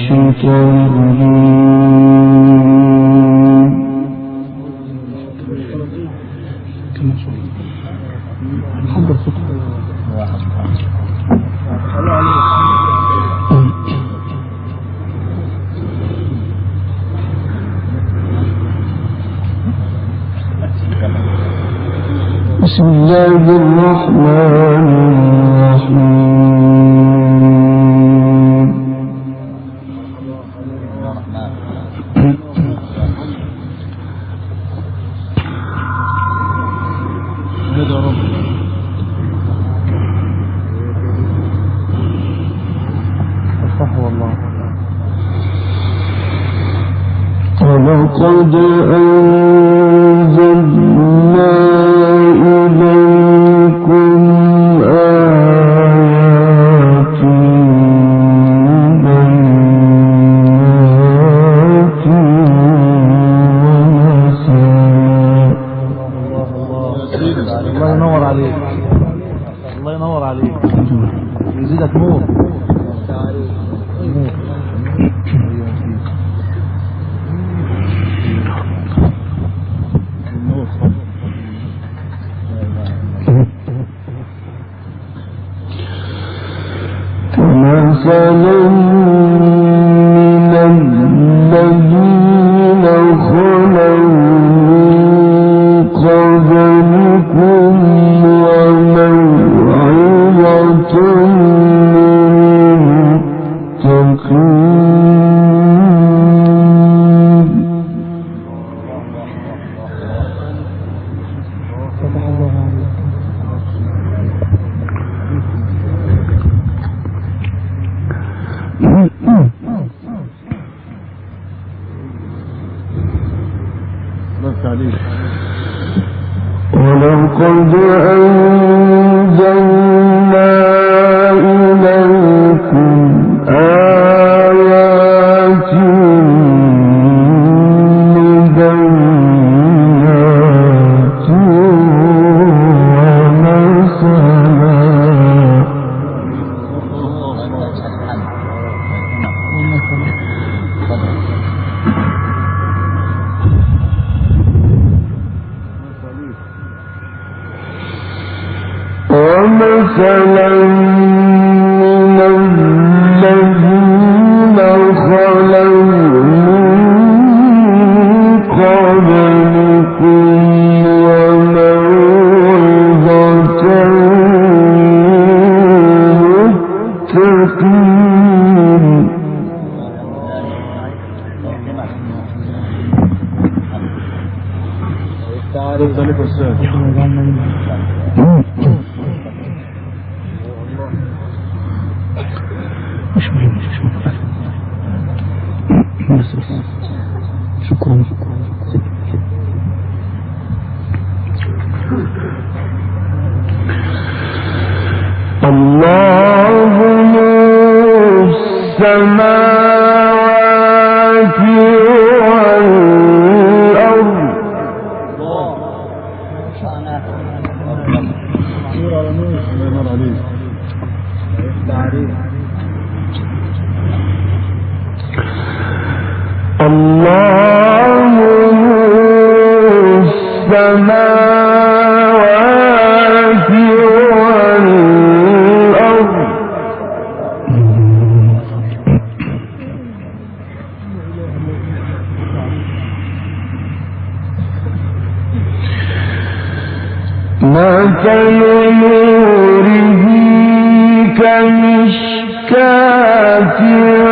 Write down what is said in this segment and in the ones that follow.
الشيطان الرجيم. بسم الله الرحمن الرحيم. ولقد أنزلنا إليكم آيات بينات الله ينور عليك، الله ينور عليك، يزيدك نور. كمثل من الذين خلوا من قبلكم وموعظة للمتقين. فتح الله عليك. ولقد أنزلنا إليكم آيات مبينات ومثلا من الذين خلوا من قبلكم وموعظة للمتقين. شكرا. الله نور السماوات والأرض. الله نور السماوات والأرض. مثل نوره كمشكاة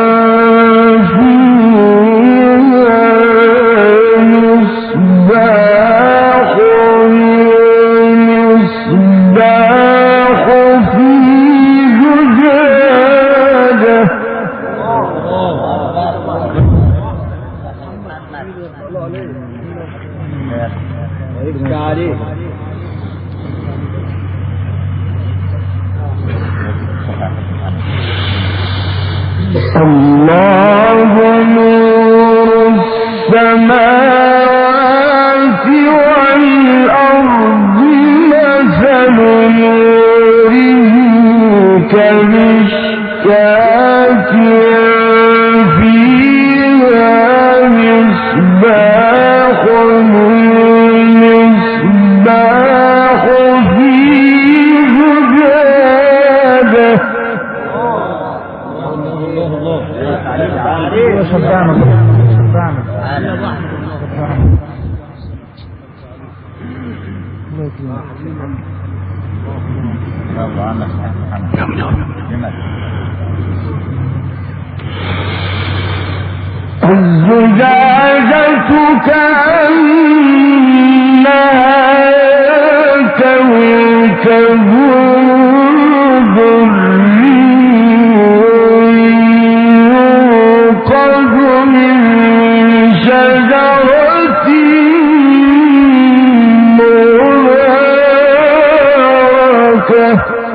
الله نور السماوات والأرض. مثل نوره كمشكاة في شجعنا شجعنا الزجاجة كأنها كوكب دري يوقد من شجرة مباركة.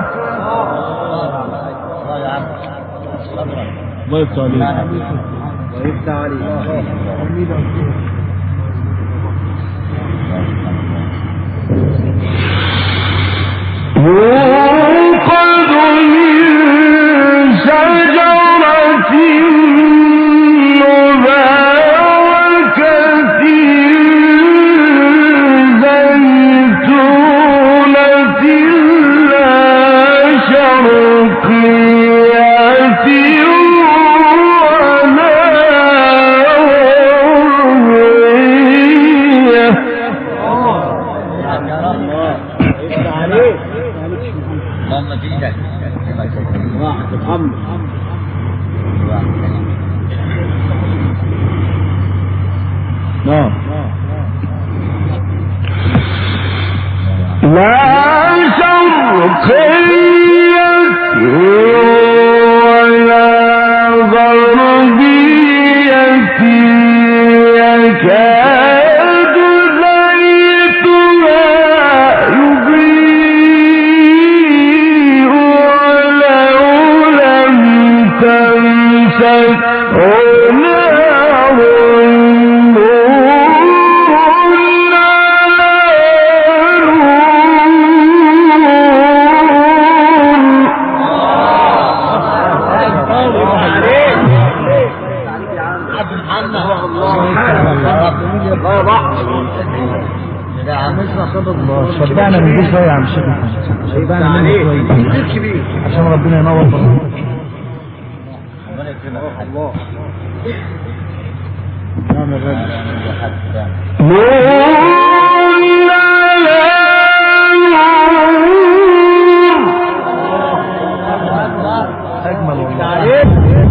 الله يفتح عليك ويفتح يوقد من شجرة مباركة زيتونة لا شرقية نعم لا شرقية ولا غربية يكاد زيتها يضيء ولو لم تمسسه نار شجعنا من دي شويه يا عم الشيخ شجعنا من دي شويه عشان ربنا ينور بصيرتنا. الله نعم يا غالي اجمل والله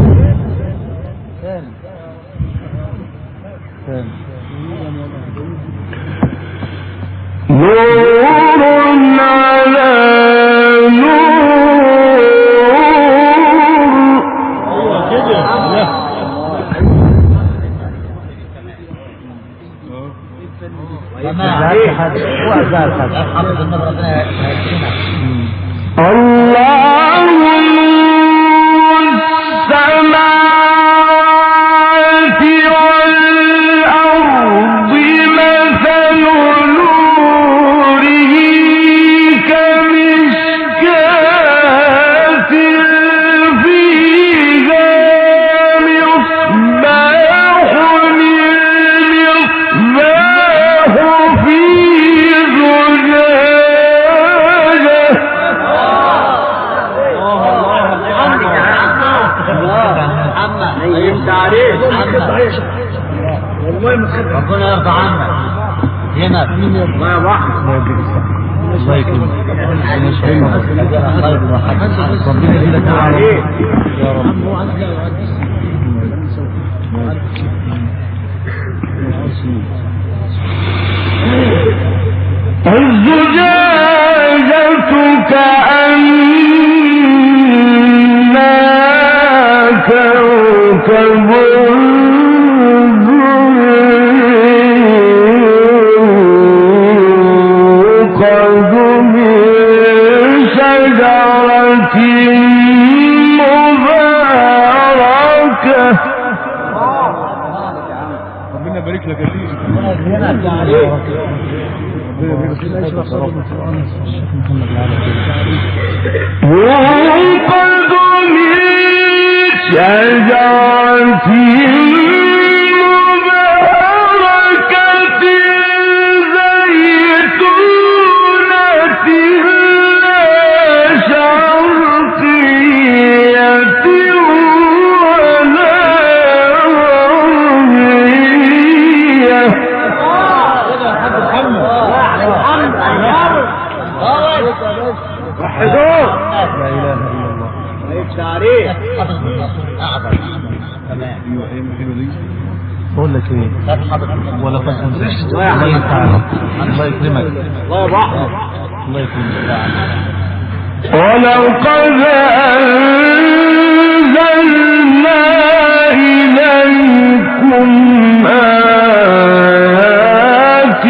نور على الله السماوات والأرض مثل نوره كمشكاة فيها مصباح المصباح في زجاجة نيمت عليه والله ربنا يرضى عنك هنا الله يا بحر الله يكرمك ربنا يزيدك عليك يا رب. الزجاجة كأنها كوكب يوقد من شجرة مباركة. ربنا يبارك لك يا سيدي يوقد من شجرة مباركة زيتونة لا شرقية ولا بقول لك ايه ولا تنسى الله يسعدك الله يكرمك الله يبارك الله يكرمك ولقد أنزلنا إليكم آيات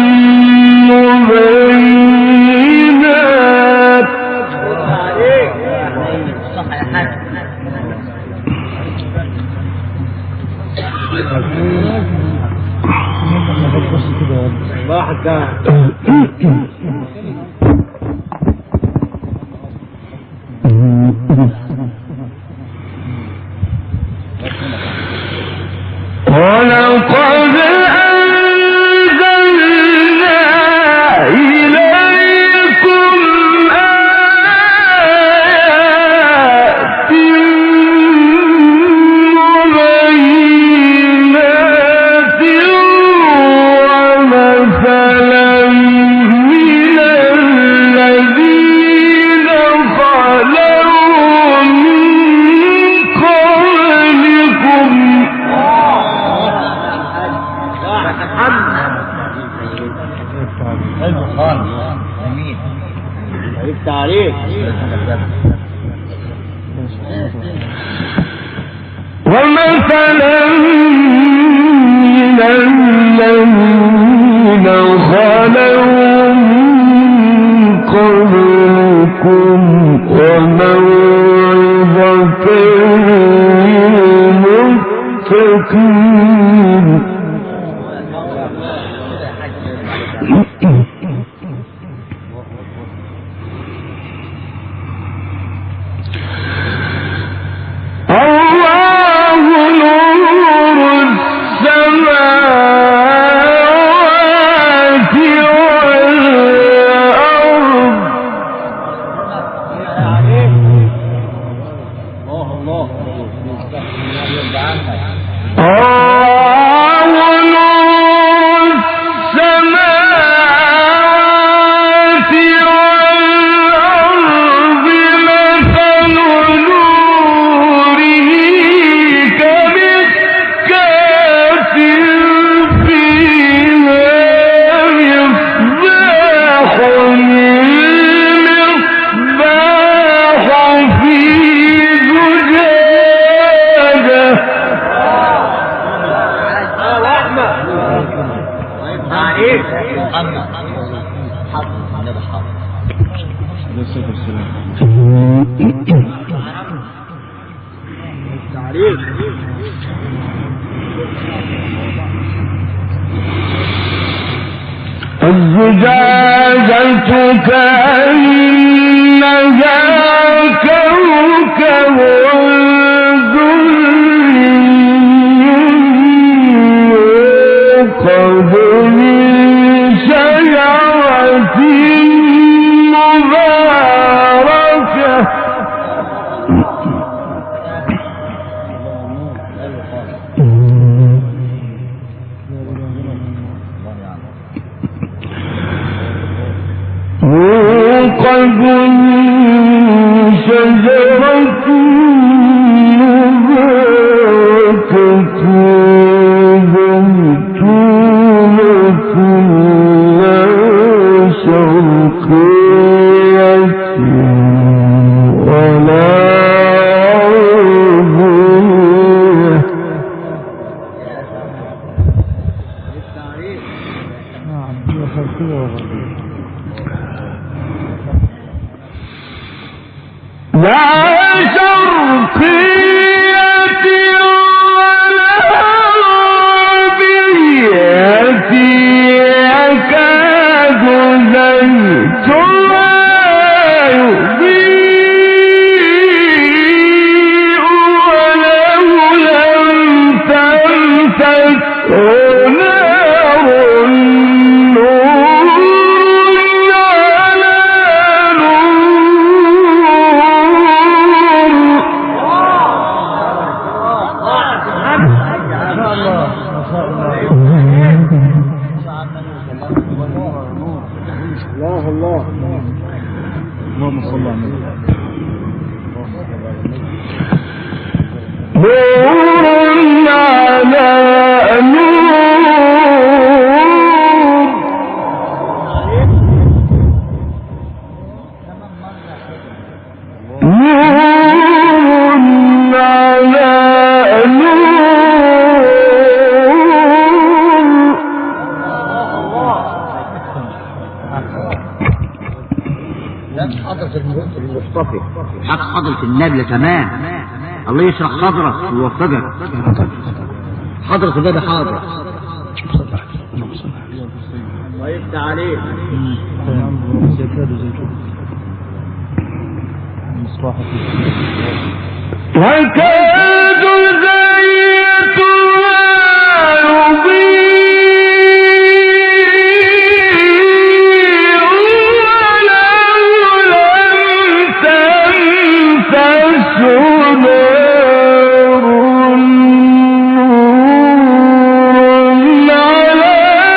مبينات صح يا حاج واحد ده ولقد أنزلنا إليكم آيات مبينات ومثلا من الذين خلوا من قبلكم حلو خالص جميل التعريف ومثلا من الذين خلوا من قبلكم وموعظة للمتقين الله نور السماوات والأرض الزجاجة كأنها كوكب دري يوقد من شجرة مباركة يوقد من شجرة مباركة زيتونة لا شرقية ولا غربية لا شرقية ولا غربية يكاد زيتها يضيء ولو لم تمسسه نار نور على اللهم صل على النبي نور حضرة النبي كمان. الله يشرح صدرك ويوفقك. حضرة النبي حاضر. الله يفتح عليك. وكاد زيتها يضيء ولو لم تمسسه نار على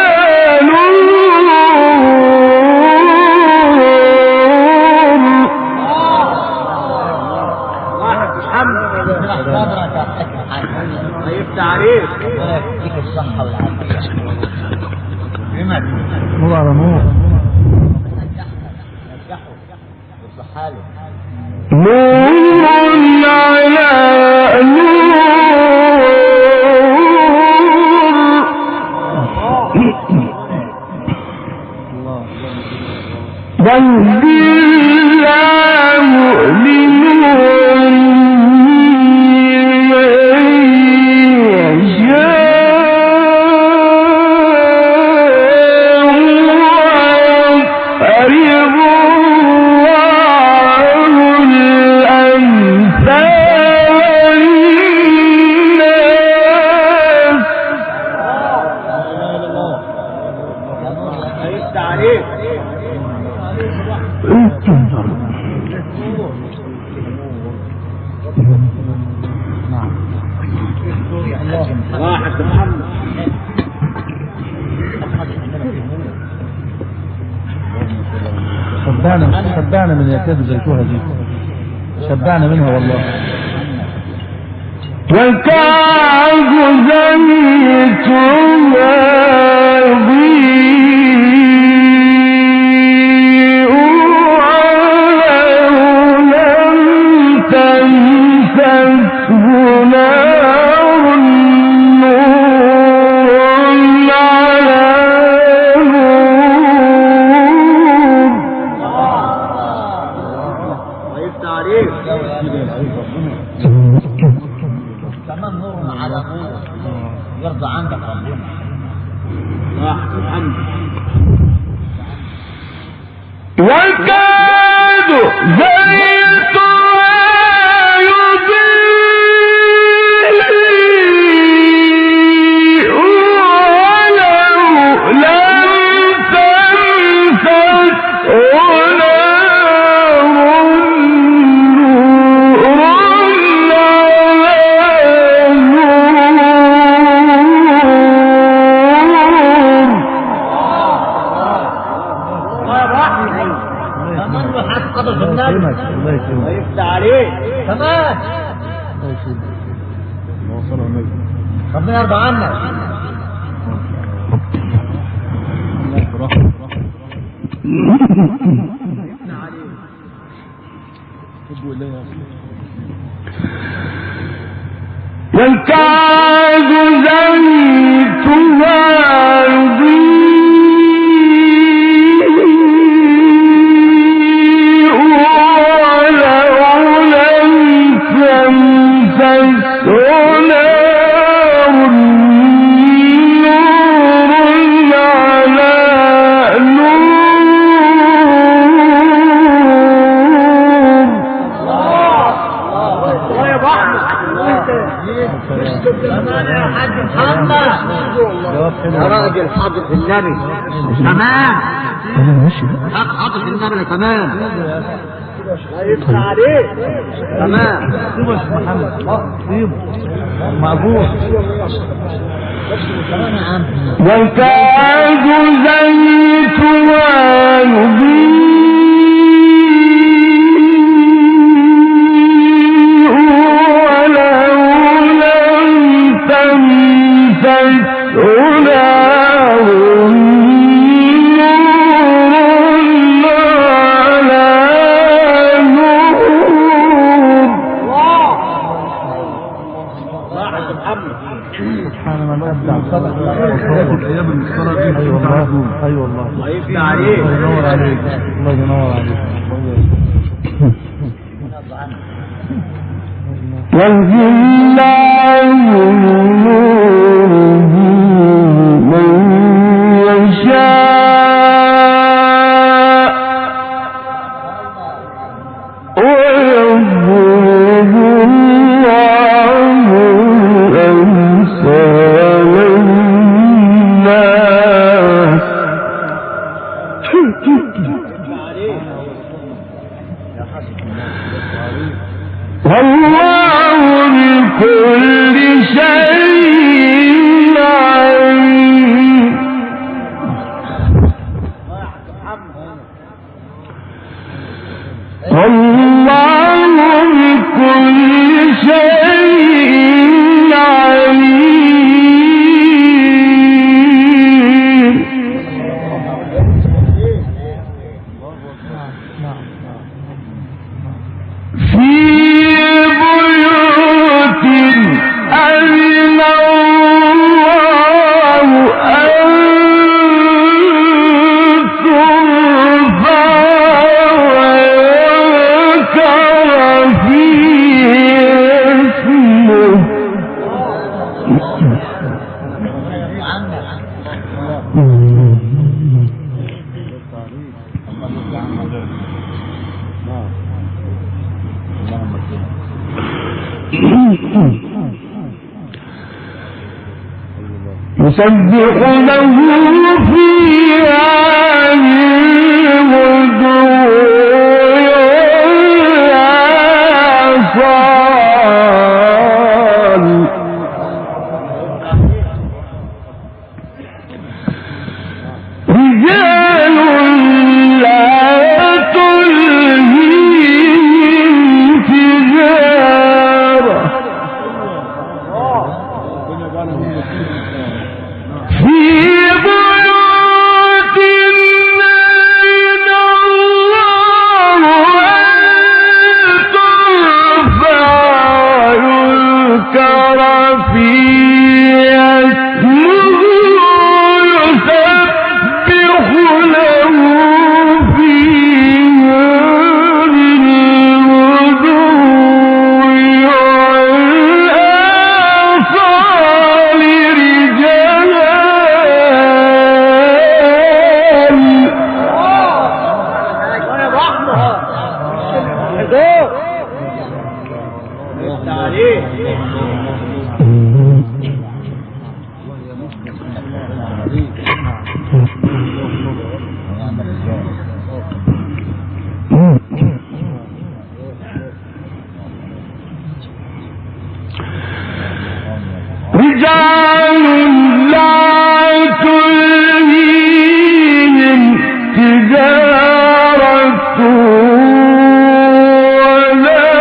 الله يفتح عليك. يديك الصحة والعافية. نور على نور. نور على نور يهدي الله لنور شبعنا من يكاد زيتها دي. شبعنا منها والله. وكاد زيتها يضيء ولو لم تمسسه نار نور على كمان نور على نور يرضى عندك ربنا. وكاد زيتها يضيء ولو لم تمسسه الله يفتح عليك كمان. ربنا يرضى عنك. وكاد زيتها يضيء ولو لم تمسسه نار نور على نور. الله يا بحر. يا حاج محمد يا راجل حاضر في النبي كمان. حاضر في النبي كمان. لا يفتح عليك كمان. سيبه يا شيخ محمد. سيبه مقبول. وكاد زيتها يضيء ولو لم تمسسه نار نور على سبحان من أبدع صدق الأيام المصطلة دي. أي والله أي والله. الله يفتح عليك. الله ينور عليك. الله ينور عليك. يسبح له فيها بالغدو والآصال رجال لا تلهيهم تجارة في بيوت أذن الله أن ترفع ويذكر فيها اسمه يسبح له فيها بالغدو والآصال رجال رجال لا تلهيهم تجارة ولا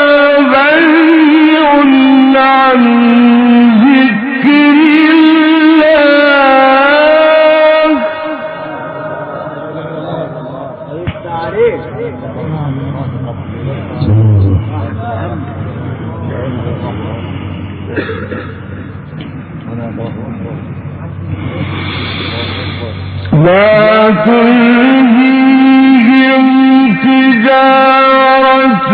بيع عن ذكر الله لا تلهيهم تجارة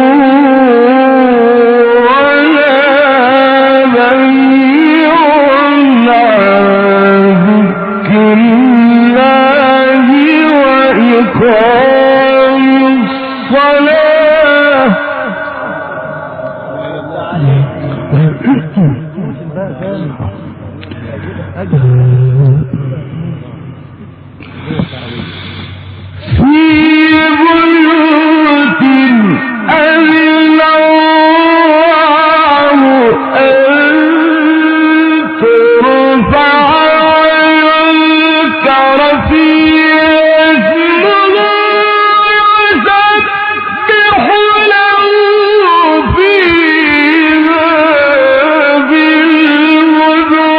ولا بيع عن ذكر الله وإقام الصلاة في بيوت أذن الله أن ترفع ويذكر فيها اسمه يسبح له فيها بالغدو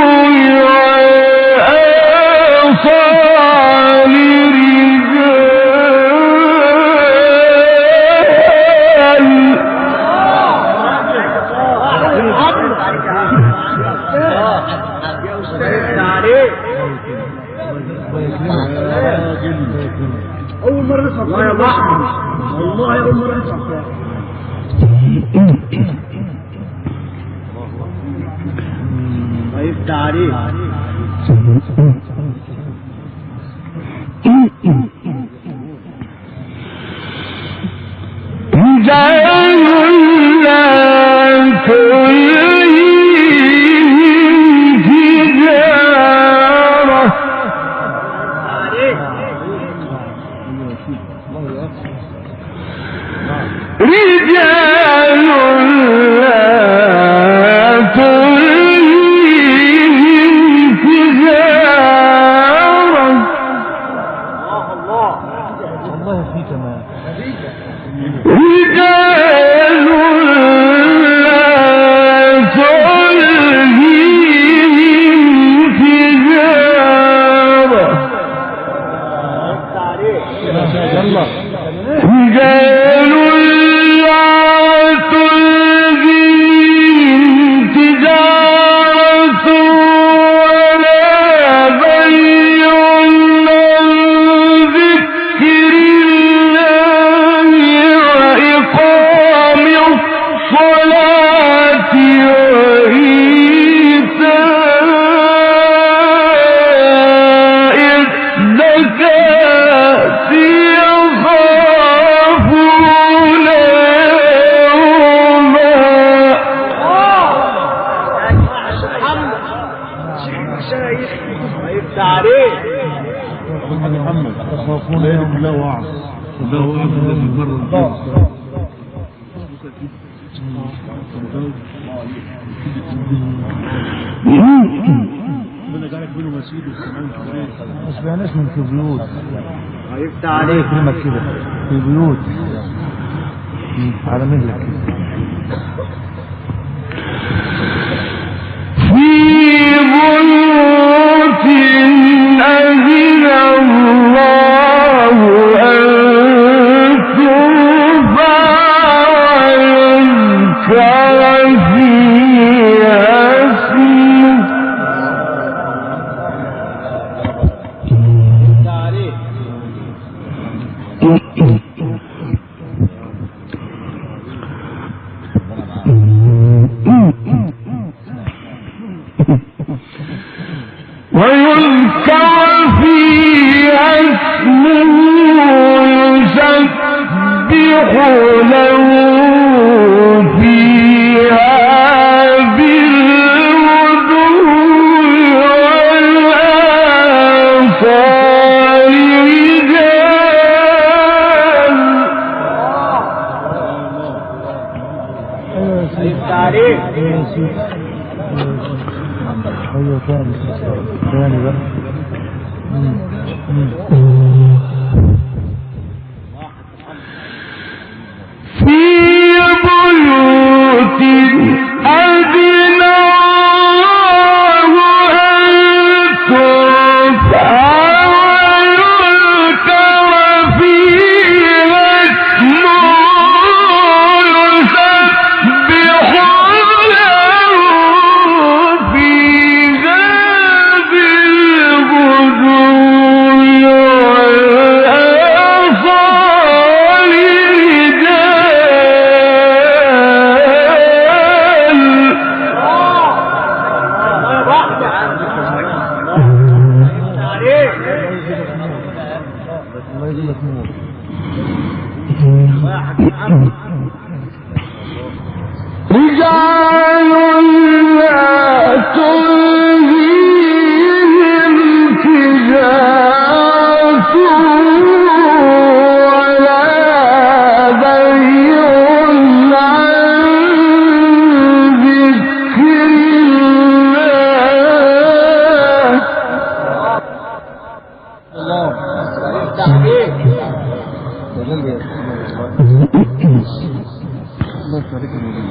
والآصال أول مرة نسمع الله يا الله والله أول مرة نسمع التعريف رجال لا تلهيهم تجارة رجال لا تلهيهم تجارة والله في كمان رجال لا تلهيهم تجارة يلا رجال لا تلهيهم تجارة ولا بيع عن ذكر الله وإقام الصلاة وإيتاء الزكاة يخافون يوما التعريف محمد تخافون يوم لا وعظ لا وعظ الذي مر ربنا جعلك بينه مسيد والسماء ما سمعناش من في بيوت التعريف كلمة كده في بيوت على مهلك كده في بيوت أذن الله أن ترفع ويذكر فيها اسمه التعريف ويذكر فيها اسمه يسبح له فيها بالغدو والآصال رجال التعريف ايوه ثاني بقى في بيوت أذن الله أن ترفع ويذكر فيها اسمه يسبح له فيها بالغدو والآصال الله يجزيك نور رجال لا تلهيهم تجارة ولا بيع عن ذكر الله التعريف الله يبارك فيك